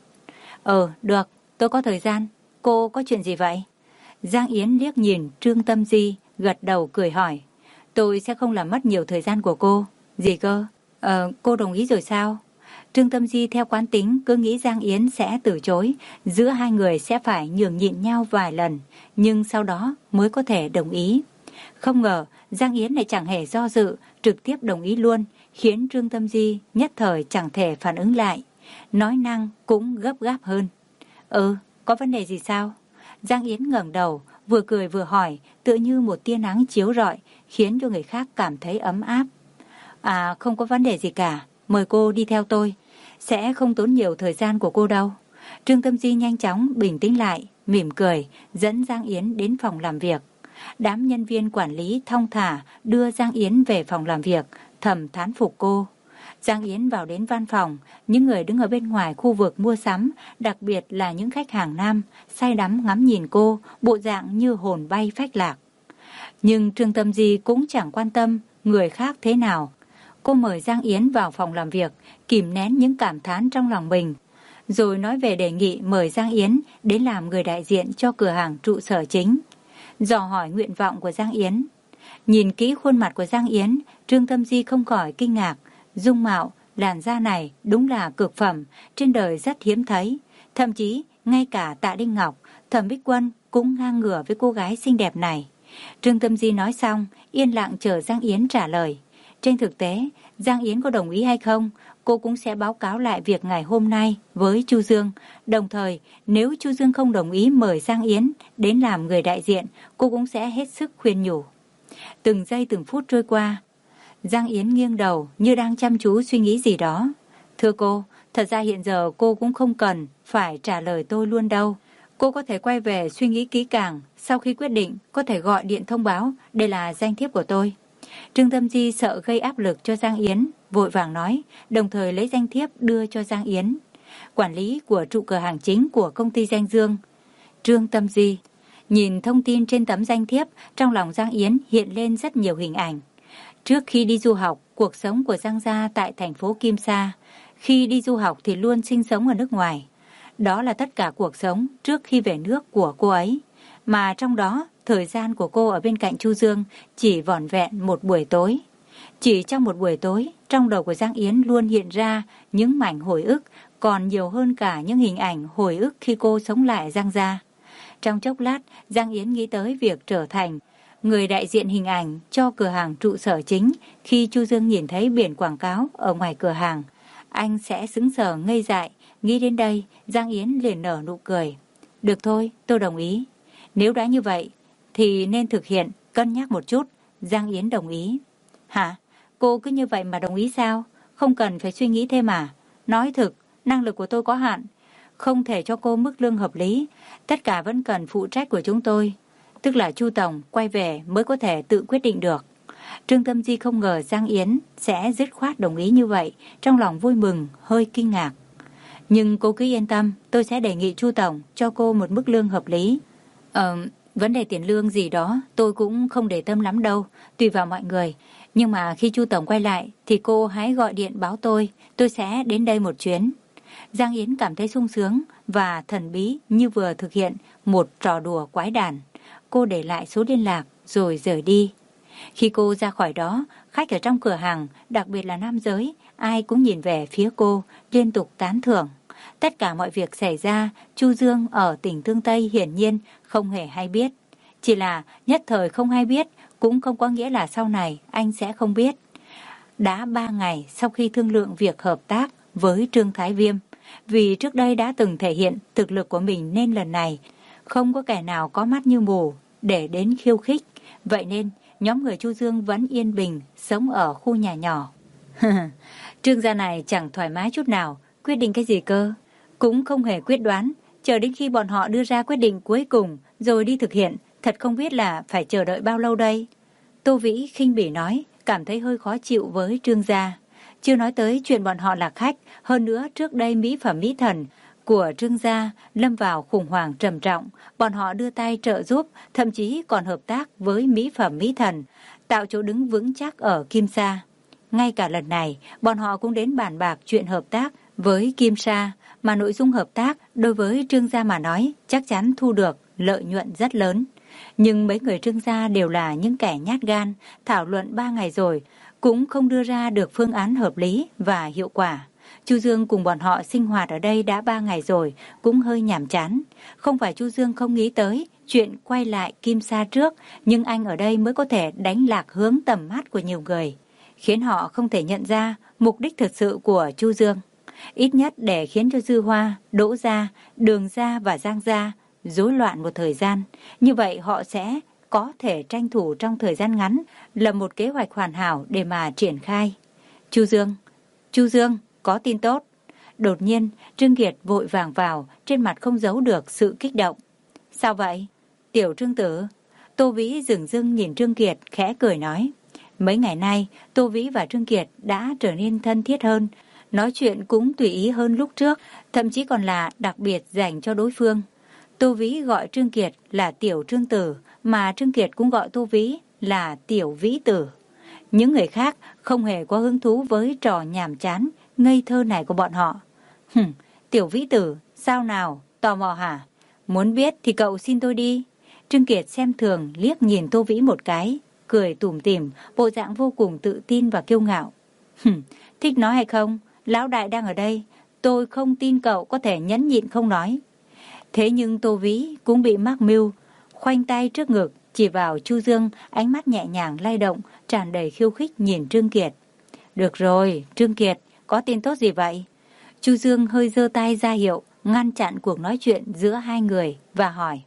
A: Ờ, được, tôi có thời gian. Cô có chuyện gì vậy? Giang Yến liếc nhìn Trương Tâm Di, gật đầu cười hỏi. Tôi sẽ không làm mất nhiều thời gian của cô. Gì cơ? Ờ, cô đồng ý rồi sao? Trương Tâm Di theo quán tính cứ nghĩ Giang Yến sẽ từ chối, giữa hai người sẽ phải nhường nhịn nhau vài lần, nhưng sau đó mới có thể đồng ý. Không ngờ Giang Yến lại chẳng hề do dự, trực tiếp đồng ý luôn, khiến Trương Tâm Di nhất thời chẳng thể phản ứng lại, nói năng cũng gấp gáp hơn. Ừ, có vấn đề gì sao? Giang Yến ngẩng đầu, vừa cười vừa hỏi, tựa như một tia nắng chiếu rọi, khiến cho người khác cảm thấy ấm áp. À, không có vấn đề gì cả, mời cô đi theo tôi, sẽ không tốn nhiều thời gian của cô đâu. Trương Tâm Di nhanh chóng bình tĩnh lại, mỉm cười, dẫn Giang Yến đến phòng làm việc. Đám nhân viên quản lý thong thả đưa Giang Yến về phòng làm việc, thầm thán phục cô. Giang Yến vào đến văn phòng, những người đứng ở bên ngoài khu vực mua sắm, đặc biệt là những khách hàng nam, say đắm ngắm nhìn cô, bộ dạng như hồn bay phách lạc. Nhưng Trương Tâm Di cũng chẳng quan tâm người khác thế nào. Cô mời Giang Yến vào phòng làm việc, kìm nén những cảm thán trong lòng mình, rồi nói về đề nghị mời Giang Yến đến làm người đại diện cho cửa hàng trụ sở chính. Dò hỏi nguyện vọng của Giang Yến. Nhìn kỹ khuôn mặt của Giang Yến, Trương Tâm Di không khỏi kinh ngạc. Dung mạo, làn da này đúng là cực phẩm, trên đời rất hiếm thấy. Thậm chí, ngay cả Tạ Đinh Ngọc, Thẩm Bích Quân cũng ngang ngửa với cô gái xinh đẹp này. Trương Tâm Di nói xong, yên lặng chờ Giang Yến trả lời. Trên thực tế, Giang Yến có đồng ý hay không, cô cũng sẽ báo cáo lại việc ngày hôm nay với Chu Dương. Đồng thời, nếu Chu Dương không đồng ý mời Giang Yến đến làm người đại diện, cô cũng sẽ hết sức khuyên nhủ. Từng giây từng phút trôi qua, Giang Yến nghiêng đầu như đang chăm chú suy nghĩ gì đó. Thưa cô, thật ra hiện giờ cô cũng không cần phải trả lời tôi luôn đâu. Cô có thể quay về suy nghĩ kỹ càng, sau khi quyết định có thể gọi điện thông báo đây là danh thiếp của tôi. Trương Tâm Di sợ gây áp lực cho Giang Yến, vội vàng nói, đồng thời lấy danh thiếp đưa cho Giang Yến. Quản lý của trụ cửa hàng chính của công ty Danh Dương, Trương Tâm Di. Nhìn thông tin trên tấm danh thiếp, trong lòng Giang Yến hiện lên rất nhiều hình ảnh. Trước khi đi du học, cuộc sống của Giang gia tại thành phố Kim Sa. Khi đi du học thì luôn sinh sống ở nước ngoài. Đó là tất cả cuộc sống trước khi về nước của cô ấy. Mà trong đó, thời gian của cô ở bên cạnh Chu Dương chỉ vỏn vẹn một buổi tối. Chỉ trong một buổi tối, trong đầu của Giang Yến luôn hiện ra những mảnh hồi ức, còn nhiều hơn cả những hình ảnh hồi ức khi cô sống lại ở Giang gia. Trong chốc lát, Giang Yến nghĩ tới việc trở thành người đại diện hình ảnh cho cửa hàng trụ sở chính khi Chu Dương nhìn thấy biển quảng cáo ở ngoài cửa hàng. anh sẽ sững sờ ngây dại. Nghĩ đến đây, Giang Yến liền nở nụ cười. Được thôi, tôi đồng ý. Nếu đã như vậy, thì nên thực hiện, cân nhắc một chút. Giang Yến đồng ý. Hả? Cô cứ như vậy mà đồng ý sao? Không cần phải suy nghĩ thêm mà. Nói thực, năng lực của tôi có hạn. Không thể cho cô mức lương hợp lý. Tất cả vẫn cần phụ trách của chúng tôi. Tức là Chu Tổng quay về mới có thể tự quyết định được. Trương Tâm Di không ngờ Giang Yến sẽ dứt khoát đồng ý như vậy. Trong lòng vui mừng, hơi kinh ngạc. Nhưng cô cứ yên tâm, tôi sẽ đề nghị Chu Tổng cho cô một mức lương hợp lý. Ờ, vấn đề tiền lương gì đó tôi cũng không để tâm lắm đâu, tùy vào mọi người. Nhưng mà khi Chu Tổng quay lại thì cô hãy gọi điện báo tôi, tôi sẽ đến đây một chuyến. Giang Yến cảm thấy sung sướng và thần bí như vừa thực hiện một trò đùa quái đản. Cô để lại số liên lạc rồi rời đi. Khi cô ra khỏi đó, khách ở trong cửa hàng, đặc biệt là nam giới, ai cũng nhìn về phía cô, liên tục tán thưởng. Tất cả mọi việc xảy ra, Chu Dương ở tỉnh Tương Tây hiển nhiên không hề hay biết. Chỉ là nhất thời không hay biết, cũng không có nghĩa là sau này anh sẽ không biết. Đã ba ngày sau khi thương lượng việc hợp tác với Trương Thái Viêm, vì trước đây đã từng thể hiện thực lực của mình nên lần này không có kẻ nào có mắt như mù để đến khiêu khích. Vậy nên nhóm người Chu Dương vẫn yên bình sống ở khu nhà nhỏ. Trương gia này chẳng thoải mái chút nào, quyết định cái gì cơ? Cũng không hề quyết đoán, chờ đến khi bọn họ đưa ra quyết định cuối cùng rồi đi thực hiện, thật không biết là phải chờ đợi bao lâu đây. Tô Vĩ khinh bỉ nói, cảm thấy hơi khó chịu với Trương gia. Chưa nói tới chuyện bọn họ là khách, hơn nữa trước đây mỹ phẩm mỹ thần của Trương gia lâm vào khủng hoảng trầm trọng, bọn họ đưa tay trợ giúp, thậm chí còn hợp tác với mỹ phẩm mỹ thần, tạo chỗ đứng vững chắc ở Kim Sa. Ngay cả lần này, bọn họ cũng đến bàn bạc chuyện hợp tác với Kim Sa, mà nội dung hợp tác đối với Trương gia mà nói chắc chắn thu được lợi nhuận rất lớn. Nhưng mấy người Trương gia đều là những kẻ nhát gan, thảo luận ba ngày rồi, cũng không đưa ra được phương án hợp lý và hiệu quả. Chu Dương cùng bọn họ sinh hoạt ở đây đã ba ngày rồi, cũng hơi nhàm chán. Không phải Chu Dương không nghĩ tới chuyện quay lại Kim Sa trước, nhưng anh ở đây mới có thể đánh lạc hướng tầm mắt của nhiều người, khiến họ không thể nhận ra mục đích thực sự của Chu Dương. Ít nhất để khiến cho Dư Hoa, Đỗ gia, Đường gia và Giang gia rối loạn một thời gian. Như vậy họ sẽ có thể tranh thủ trong thời gian ngắn lập một kế hoạch hoàn hảo để mà triển khai. Chu Dương, Chu Dương, có tin tốt. Đột nhiên, Trương Kiệt vội vàng vào, trên mặt không giấu được sự kích động. Sao vậy? Tiểu Trương tử. Tô Vĩ dửng dưng nhìn Trương Kiệt, khẽ cười nói. Mấy ngày nay, Tô Vĩ và Trương Kiệt đã trở nên thân thiết hơn, nói chuyện cũng tùy ý hơn lúc trước, thậm chí còn là đặc biệt dành cho đối phương. Tô Vĩ gọi Trương Kiệt là Tiểu Trương tử, mà Trương Kiệt cũng gọi Tô Vĩ là Tiểu Vĩ tử. Những người khác không hề có hứng thú với trò nhàm chán, ngây thơ này của bọn họ. Hừm, Tiểu Vĩ tử, sao nào, tò mò hả? Muốn biết thì cậu xin tôi đi. Trương Kiệt xem thường liếc nhìn Tô Vĩ một cái, cười tủm tỉm, bộ dạng vô cùng tự tin và kiêu ngạo. Hừm, thích nói hay không? Lão đại đang ở đây, tôi không tin cậu có thể nhẫn nhịn không nói. Thế nhưng Tô Vĩ cũng bị mắc mưu, khoanh tay trước ngực, chỉ vào Chu Dương, ánh mắt nhẹ nhàng lay động, tràn đầy khiêu khích nhìn Trương Kiệt. Được rồi, Trương Kiệt, có tin tốt gì vậy? Chu Dương hơi giơ tay ra hiệu, ngăn chặn cuộc nói chuyện giữa hai người và hỏi.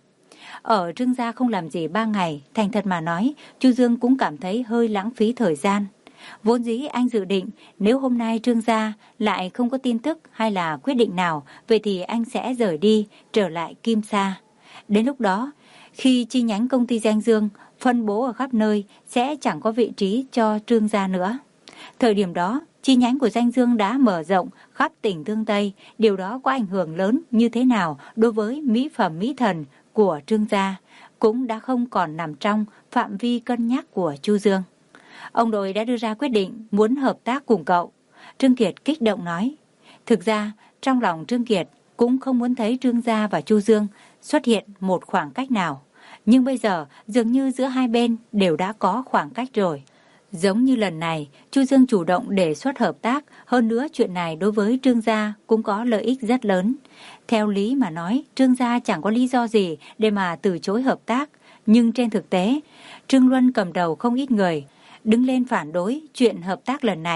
A: Ở Trương gia không làm gì ba ngày, thành thật mà nói, Chu Dương cũng cảm thấy hơi lãng phí thời gian. Vốn dĩ anh dự định nếu hôm nay Trương gia lại không có tin tức hay là quyết định nào, vậy thì anh sẽ rời đi, trở lại Kim Sa. Đến lúc đó, khi chi nhánh công ty Danh Dương phân bố ở khắp nơi, sẽ chẳng có vị trí cho Trương gia nữa. Thời điểm đó, chi nhánh của Danh Dương đã mở rộng khắp tỉnh Tương Tây, điều đó có ảnh hưởng lớn như thế nào đối với mỹ phẩm mỹ thần của Trương gia, cũng đã không còn nằm trong phạm vi cân nhắc của Chu Dương. Ông đội đã đưa ra quyết định muốn hợp tác cùng cậu. Trương Kiệt kích động nói. Thực ra, trong lòng Trương Kiệt cũng không muốn thấy Trương gia và Chu Dương xuất hiện một khoảng cách nào. Nhưng bây giờ, dường như giữa hai bên đều đã có khoảng cách rồi. Giống như lần này, Chu Dương chủ động đề xuất hợp tác, hơn nữa chuyện này đối với Trương gia cũng có lợi ích rất lớn. Theo lý mà nói, Trương gia chẳng có lý do gì để mà từ chối hợp tác. Nhưng trên thực tế, Trương Luân cầm đầu không ít người đứng lên phản đối chuyện hợp tác lần này.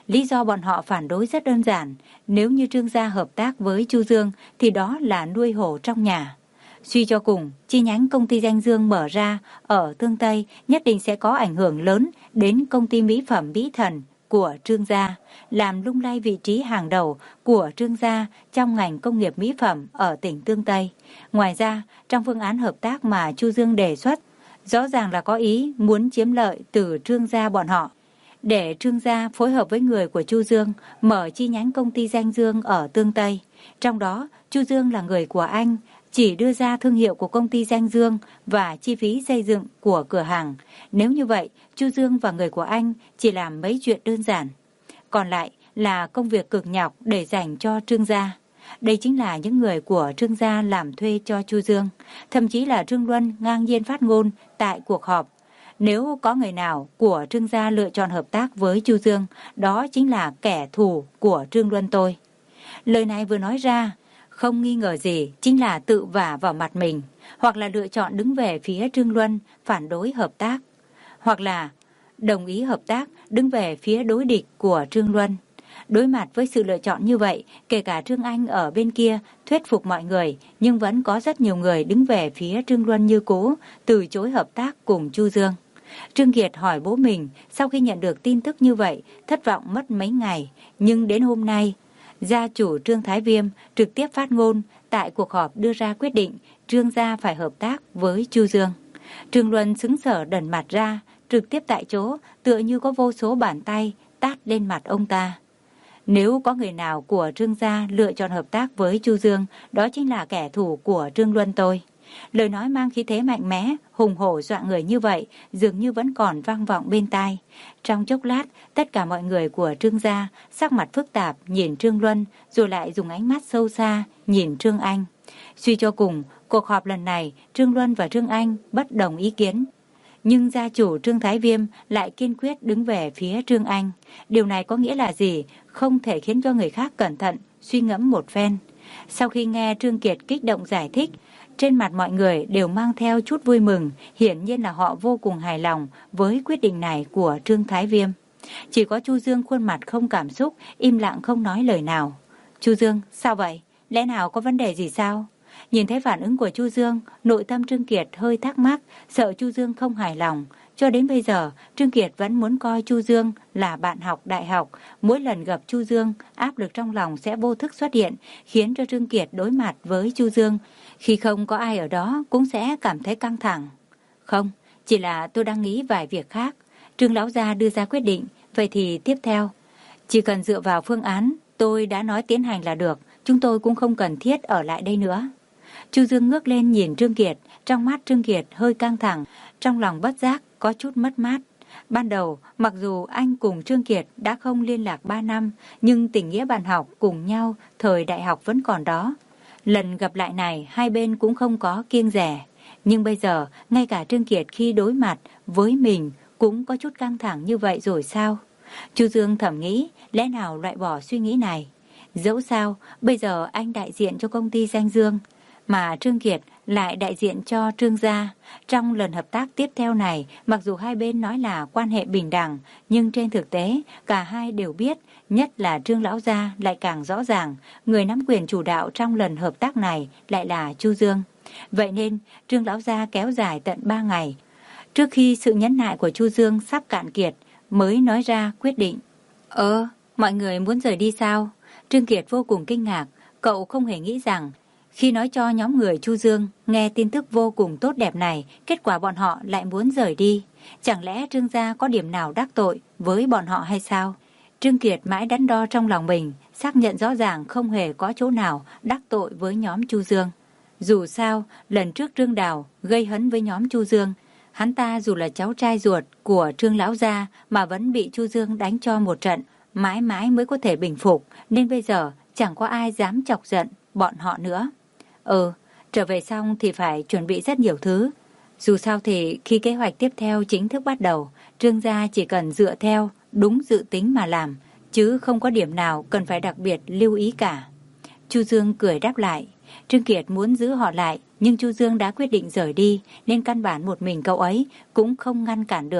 A: Lý do bọn họ phản đối rất đơn giản. Nếu như Trương gia hợp tác với Chu Dương thì đó là nuôi hổ trong nhà. Suy cho cùng, chi nhánh công ty Danh Dương mở ra ở Tương Tây nhất định sẽ có ảnh hưởng lớn đến công ty mỹ phẩm Mỹ Thần của Trương gia, làm lung lay vị trí hàng đầu của Trương gia trong ngành công nghiệp mỹ phẩm ở tỉnh Tương Tây. Ngoài ra, trong phương án hợp tác mà Chu Dương đề xuất, rõ ràng là có ý muốn chiếm lợi từ Trương gia bọn họ. Để Trương gia phối hợp với người của Chu Dương mở chi nhánh công ty Danh Dương ở Tương Tây. Trong đó, Chu Dương là người của anh, chỉ đưa ra thương hiệu của công ty Danh Dương và chi phí xây dựng của cửa hàng. Nếu như vậy, Chu Dương và người của anh chỉ làm mấy chuyện đơn giản. Còn lại là công việc cực nhọc để dành cho Trương gia. Đây chính là những người của Trương gia làm thuê cho Chu Dương. Thậm chí là Trương Luân ngang nhiên phát ngôn tại cuộc họp. Nếu có người nào của Trương gia lựa chọn hợp tác với Chu Dương, đó chính là kẻ thù của Trương Luân tôi. Lời này vừa nói ra, không nghi ngờ gì chính là tự vả vào mặt mình, hoặc là lựa chọn đứng về phía Trương Luân phản đối hợp tác, hoặc là đồng ý hợp tác đứng về phía đối địch của Trương Luân. Đối mặt với sự lựa chọn như vậy, kể cả Trương Anh ở bên kia thuyết phục mọi người, nhưng vẫn có rất nhiều người đứng về phía Trương Luân như cũ, từ chối hợp tác cùng Chu Dương. Trương Kiệt hỏi bố mình, sau khi nhận được tin tức như vậy, thất vọng mất mấy ngày, nhưng đến hôm nay, gia chủ Trương Thái Viêm trực tiếp phát ngôn tại cuộc họp đưa ra quyết định Trương gia phải hợp tác với Chu Dương. Trương Luân xứng sở đần mặt ra, trực tiếp tại chỗ tựa như có vô số bàn tay tát lên mặt ông ta. Nếu có người nào của Trương gia lựa chọn hợp tác với Chu Dương, đó chính là kẻ thù của Trương Luân tôi. Lời nói mang khí thế mạnh mẽ, hùng hổ dọa người như vậy, dường như vẫn còn vang vọng bên tai. Trong chốc lát, tất cả mọi người của Trương gia sắc mặt phức tạp nhìn Trương Luân, rồi lại dùng ánh mắt sâu xa nhìn Trương Anh. Suy cho cùng, cuộc họp lần này, Trương Luân và Trương Anh bất đồng ý kiến. Nhưng gia chủ Trương Thái Viêm lại kiên quyết đứng về phía Trương Anh. Điều này có nghĩa là gì? Không thể khiến cho người khác cẩn thận, suy ngẫm một phen. Sau khi nghe Trương Kiệt kích động giải thích, trên mặt mọi người đều mang theo chút vui mừng, hiển nhiên là họ vô cùng hài lòng với quyết định này của Trương Thái Viêm. Chỉ có Chu Dương khuôn mặt không cảm xúc, im lặng không nói lời nào. Chu Dương, sao vậy? Lẽ nào có vấn đề gì sao? Nhìn thấy phản ứng của Chu Dương, nội tâm Trương Kiệt hơi thắc mắc, sợ Chu Dương không hài lòng. Cho đến bây giờ, Trương Kiệt vẫn muốn coi Chu Dương là bạn học đại học. Mỗi lần gặp Chu Dương, áp lực trong lòng sẽ vô thức xuất hiện, khiến cho Trương Kiệt đối mặt với Chu Dương. Khi không có ai ở đó, cũng sẽ cảm thấy căng thẳng. Không, chỉ là tôi đang nghĩ vài việc khác. Trương lão gia đưa ra quyết định, vậy thì tiếp theo. Chỉ cần dựa vào phương án, tôi đã nói tiến hành là được, chúng tôi cũng không cần thiết ở lại đây nữa. Chu Dương ngước lên nhìn Trương Kiệt, trong mắt Trương Kiệt hơi căng thẳng, trong lòng bất giác có chút mất mát. Ban đầu, mặc dù anh cùng Trương Kiệt đã không liên lạc ba năm, nhưng tình nghĩa bạn học cùng nhau thời đại học vẫn còn đó. Lần gặp lại này, hai bên cũng không có kiêng dè. Nhưng bây giờ, ngay cả Trương Kiệt khi đối mặt với mình cũng có chút căng thẳng như vậy rồi sao? Chu Dương thầm nghĩ, lẽ nào loại bỏ suy nghĩ này? Dẫu sao, bây giờ anh đại diện cho công ty Danh Dương, mà Trương Kiệt lại đại diện cho Trương gia. Trong lần hợp tác tiếp theo này, mặc dù hai bên nói là quan hệ bình đẳng, nhưng trên thực tế, cả hai đều biết, nhất là Trương lão gia lại càng rõ ràng, người nắm quyền chủ đạo trong lần hợp tác này lại là Chu Dương. Vậy nên, Trương lão gia kéo dài tận ba ngày. Trước khi sự nhẫn nại của Chu Dương sắp cạn kiệt, mới nói ra quyết định. Ơ, mọi người muốn rời đi sao? Trương Kiệt vô cùng kinh ngạc, cậu không hề nghĩ rằng khi nói cho nhóm người Chu Dương nghe tin tức vô cùng tốt đẹp này, kết quả bọn họ lại muốn rời đi. Chẳng lẽ Trương gia có điểm nào đắc tội với bọn họ hay sao? Trương Kiệt mãi đắn đo trong lòng mình, xác nhận rõ ràng không hề có chỗ nào đắc tội với nhóm Chu Dương. Dù sao, lần trước Trương Đào gây hấn với nhóm Chu Dương, hắn ta dù là cháu trai ruột của Trương lão gia mà vẫn bị Chu Dương đánh cho một trận, mãi mãi mới có thể bình phục, nên bây giờ chẳng có ai dám chọc giận bọn họ nữa. Ừ, trở về xong thì phải chuẩn bị rất nhiều thứ. Dù sao thì khi kế hoạch tiếp theo chính thức bắt đầu, Trương gia chỉ cần dựa theo đúng dự tính mà làm, chứ không có điểm nào cần phải đặc biệt lưu ý cả. Chu Dương cười đáp lại. Trương Kiệt muốn giữ họ lại, nhưng Chu Dương đã quyết định rời đi, nên căn bản một mình cậu ấy cũng không ngăn cản được.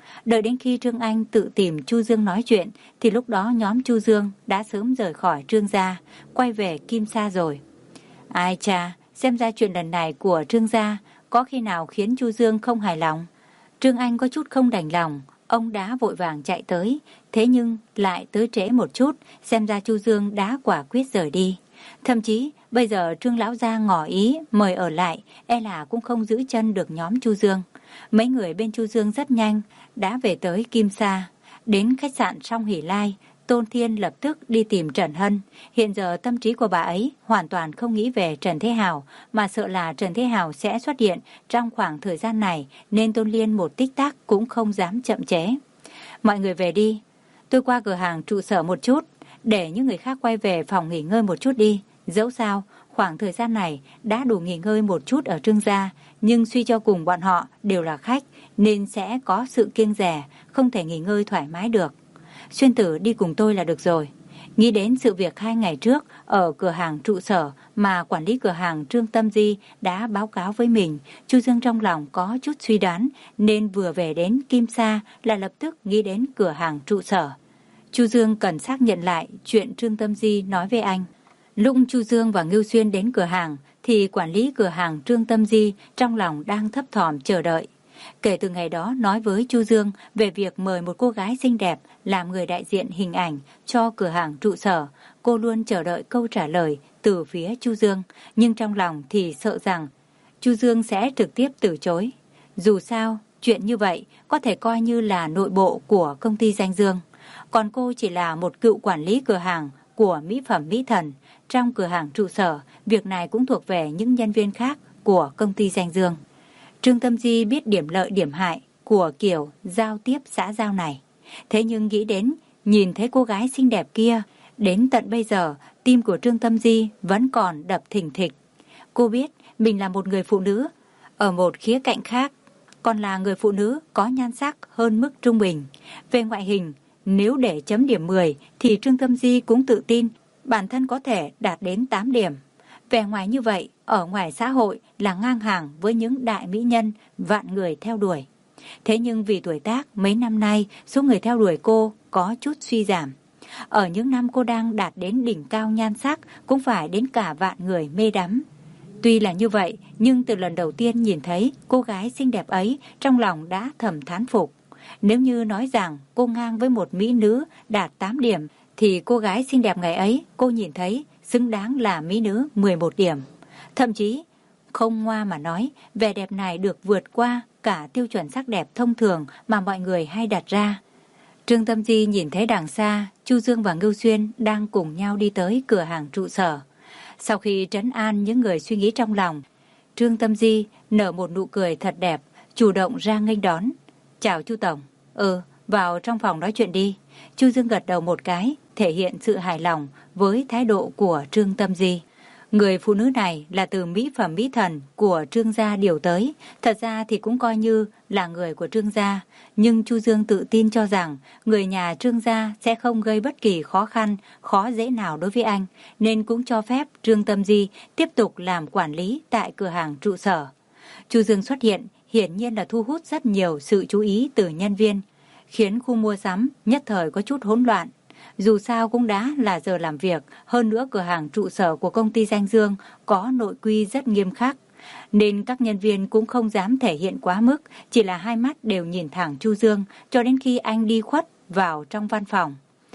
A: Đợi đến khi Trương Anh tự tìm Chu Dương nói chuyện thì lúc đó nhóm Chu Dương đã sớm rời khỏi Trương gia, quay về Kim Sa rồi. Ai cha, xem ra chuyện lần này của Trương gia có khi nào khiến Chu Dương không hài lòng. Trương Anh có chút không đành lòng, ông đã vội vàng chạy tới, thế nhưng lại tới trễ một chút, xem ra Chu Dương đã quả quyết rời đi. Thậm chí bây giờ Trương lão gia ngỏ ý mời ở lại, e là cũng không giữ chân được nhóm Chu Dương. Mấy người bên Chu Dương rất nhanh đã về tới Kim Sa. Đến khách sạn Song Hỷ Lai, Tôn Thiên lập tức đi tìm Trần Hân. Hiện giờ tâm trí của bà ấy hoàn toàn không nghĩ về Trần Thế Hào, mà sợ là Trần Thế Hào sẽ xuất hiện trong khoảng thời gian này, nên Tôn Liên một tích tắc cũng không dám chậm chế. Mọi người về đi, tôi qua cửa hàng trụ sở một chút, để những người khác quay về phòng nghỉ ngơi một chút đi. Dẫu sao, khoảng thời gian này đã đủ nghỉ ngơi một chút ở Trương gia, nhưng suy cho cùng bọn họ đều là khách, nên sẽ có sự kiêng dè, không thể nghỉ ngơi thoải mái được. Xuyên Tử đi cùng tôi là được rồi. Nghĩ đến sự việc hai ngày trước ở cửa hàng trụ sở mà quản lý cửa hàng Trương Tâm Di đã báo cáo với mình, Chu Dương trong lòng có chút suy đoán, nên vừa về đến Kim Sa là lập tức nghĩ đến cửa hàng trụ sở. Chu Dương cần xác nhận lại chuyện Trương Tâm Di nói với anh. Lúc Chu Dương và Ngưu Xuyên đến cửa hàng thì quản lý cửa hàng Trương Tâm Di trong lòng đang thấp thỏm chờ đợi. Kể từ ngày đó nói với Chu Dương về việc mời một cô gái xinh đẹp làm người đại diện hình ảnh cho cửa hàng trụ sở, cô luôn chờ đợi câu trả lời từ phía Chu Dương, nhưng trong lòng thì sợ rằng Chu Dương sẽ trực tiếp từ chối. Dù sao, chuyện như vậy có thể coi như là nội bộ của công ty Danh Dương, còn cô chỉ là một cựu quản lý cửa hàng của mỹ phẩm Mỹ Thần. Trong cửa hàng trụ sở, việc này cũng thuộc về những nhân viên khác của công ty Danh Dương. Trương Tâm Di biết điểm lợi điểm hại của kiểu giao tiếp xã giao này. Thế nhưng nghĩ đến, nhìn thấy cô gái xinh đẹp kia, đến tận bây giờ, tim của Trương Tâm Di vẫn còn đập thình thịch. Cô biết mình là một người phụ nữ. Ở một khía cạnh khác, còn là người phụ nữ có nhan sắc hơn mức trung bình. Về ngoại hình, nếu để chấm điểm mười thì Trương Tâm Di cũng tự tin bản thân có thể đạt đến tám điểm. Vẻ ngoài như vậy, ở ngoài xã hội là ngang hàng với những đại mỹ nhân vạn người theo đuổi. Thế nhưng vì tuổi tác, mấy năm nay số người theo đuổi cô có chút suy giảm. Ở những năm cô đang đạt đến đỉnh cao nhan sắc cũng phải đến cả vạn người mê đắm. Tuy là như vậy, nhưng từ lần đầu tiên nhìn thấy cô gái xinh đẹp ấy, trong lòng đã thầm thán phục. Nếu như nói rằng cô ngang với một mỹ nữ đạt tám điểm, thì cô gái xinh đẹp ngày ấy cô nhìn thấy xứng đáng là mỹ nữ mười một điểm. Thậm chí, không ngoa mà nói, vẻ đẹp này được vượt qua cả tiêu chuẩn sắc đẹp thông thường mà mọi người hay đặt ra. Trương Tâm Di nhìn thấy đằng xa, Chu Dương và Ngưu Xuyên đang cùng nhau đi tới cửa hàng trụ sở. Sau khi trấn an những người suy nghĩ trong lòng, Trương Tâm Di nở một nụ cười thật đẹp, chủ động ra nghênh đón. Chào Chu Tổng. Ừ, vào trong phòng nói chuyện đi. Chu Dương gật đầu một cái, thể hiện sự hài lòng với thái độ của Trương Tâm Di. Người phụ nữ này là từ mỹ phẩm Mỹ Thần của Trương gia điều tới. Thật ra thì cũng coi như là người của Trương gia. Nhưng Chu Dương tự tin cho rằng người nhà Trương gia sẽ không gây bất kỳ khó khăn, khó dễ nào đối với anh. Nên cũng cho phép Trương Tâm Di tiếp tục làm quản lý tại cửa hàng trụ sở. Chu Dương xuất hiện hiển nhiên là thu hút rất nhiều sự chú ý từ nhân viên, khiến khu mua sắm nhất thời có chút hỗn loạn. Dù sao cũng đã là giờ làm việc, hơn nữa cửa hàng trụ sở của công ty Danh Dương có nội quy rất nghiêm khắc, nên các nhân viên cũng không dám thể hiện quá mức, chỉ là hai mắt đều nhìn thẳng Chu Dương cho đến khi anh đi khuất vào trong văn phòng.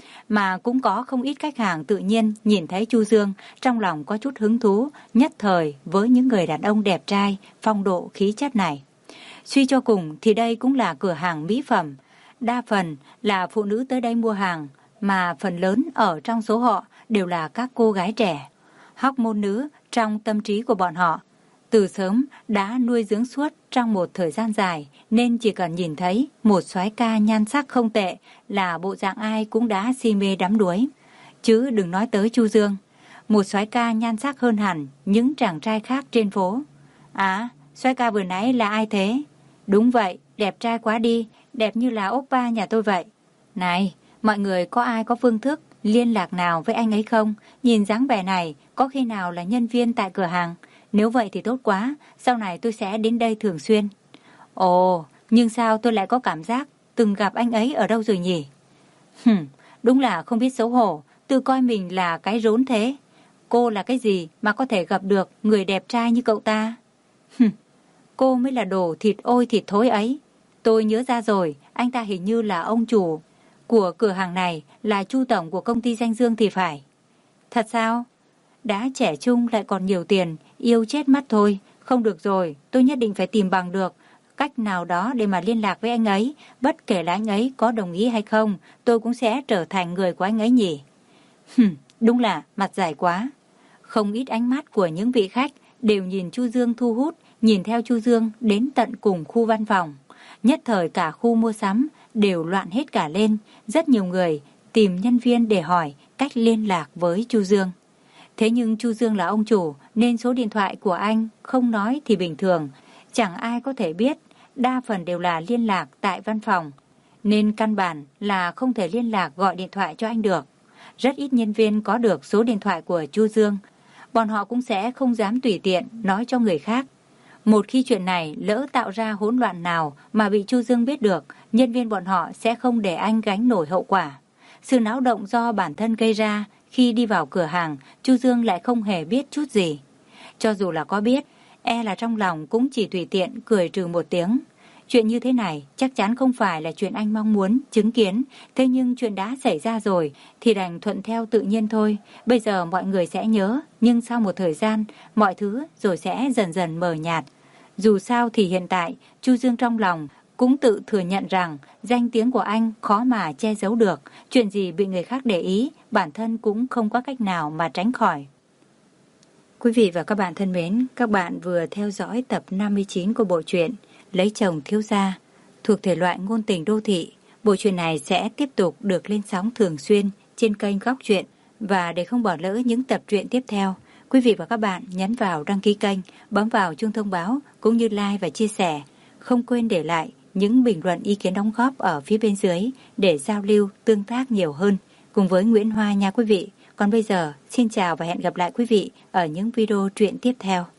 A: Mà cũng có không ít khách hàng tự nhiên nhìn thấy Chu Dương, trong lòng có chút hứng thú, nhất thời với những người đàn ông đẹp trai, phong độ khí chất này. Suy cho cùng thì đây cũng là cửa hàng mỹ phẩm, đa phần là phụ nữ tới đây mua hàng, mà phần lớn ở trong số họ đều là các cô gái trẻ. Hormone nữ trong tâm trí của bọn họ từ sớm đã nuôi dưỡng suốt trong một thời gian dài, nên chỉ cần nhìn thấy một soái ca nhan sắc không tệ là bộ dạng ai cũng đã si mê đắm đuối. Chứ đừng nói tới Chu Dương, một soái ca nhan sắc hơn hẳn những chàng trai khác trên phố. À, soái ca vừa nãy là ai thế? Đúng vậy, đẹp trai quá đi, đẹp như là oppa nhà tôi vậy. Này, mọi người có ai có phương thức liên lạc nào với anh ấy không? Nhìn dáng vẻ này, có khi nào là nhân viên tại cửa hàng? Nếu vậy thì tốt quá, sau này tôi sẽ đến đây thường xuyên. Ồ, nhưng sao tôi lại có cảm giác từng gặp anh ấy ở đâu rồi nhỉ? Hừm, đúng là không biết xấu hổ, tự coi mình là cái rốn thế. Cô là cái gì mà có thể gặp được người đẹp trai như cậu ta? Hừm, cô mới là đồ thịt ôi thịt thối ấy. Tôi nhớ ra rồi, anh ta hình như là ông chủ của cửa hàng này, là Chu tổng của công ty Danh Dương thì phải. Thật sao? Đã trẻ trung lại còn nhiều tiền, yêu chết mắt thôi. Không được rồi, tôi nhất định phải tìm bằng được cách nào đó để mà liên lạc với anh ấy. Bất kể là anh ấy có đồng ý hay không, tôi cũng sẽ trở thành người của anh ấy nhỉ. Hừm, đúng là mặt dài quá. Không ít ánh mắt của những vị khách đều nhìn Chu Dương thu hút, nhìn theo Chu Dương đến tận cùng khu văn phòng. Nhất thời cả khu mua sắm đều loạn hết cả lên. Rất nhiều người tìm nhân viên để hỏi cách liên lạc với Chu Dương. Thế nhưng Chu Dương là ông chủ nên số điện thoại của anh không nói thì bình thường. Chẳng ai có thể biết, đa phần đều là liên lạc tại văn phòng. Nên căn bản là không thể liên lạc gọi điện thoại cho anh được. Rất ít nhân viên có được số điện thoại của Chu Dương. Bọn họ cũng sẽ không dám tùy tiện nói cho người khác. Một khi chuyện này lỡ tạo ra hỗn loạn nào mà bị Chu Dương biết được, nhân viên bọn họ sẽ không để anh gánh nổi hậu quả. Sự náo động do bản thân gây ra, khi đi vào cửa hàng, Chu Dương lại không hề biết chút gì. Cho dù là có biết, e là trong lòng cũng chỉ tùy tiện cười trừ một tiếng. Chuyện như thế này chắc chắn không phải là chuyện anh mong muốn chứng kiến, thế nhưng chuyện đã xảy ra rồi thì đành thuận theo tự nhiên thôi. Bây giờ mọi người sẽ nhớ, nhưng sau một thời gian, mọi thứ rồi sẽ dần dần mờ nhạt. Dù sao thì hiện tại, Chu Dương trong lòng cũng tự thừa nhận rằng danh tiếng của anh khó mà che giấu được. Chuyện gì bị người khác để ý, bản thân cũng không có cách nào mà tránh khỏi. Quý vị và các bạn thân mến, các bạn vừa theo dõi tập năm mươi chín của bộ truyện Lấy chồng thiếu gia, thuộc thể loại ngôn tình đô thị. Bộ truyện này sẽ tiếp tục được lên sóng thường xuyên trên kênh Góc Truyện. Và để không bỏ lỡ những tập truyện tiếp theo, quý vị và các bạn nhấn vào đăng ký kênh, bấm vào chuông thông báo cũng như like và chia sẻ. Không quên để lại những bình luận ý kiến đóng góp ở phía bên dưới để giao lưu, tương tác nhiều hơn cùng với Nguyễn Hoa nha quý vị. Còn bây giờ, xin chào và hẹn gặp lại quý vị ở những video truyện tiếp theo.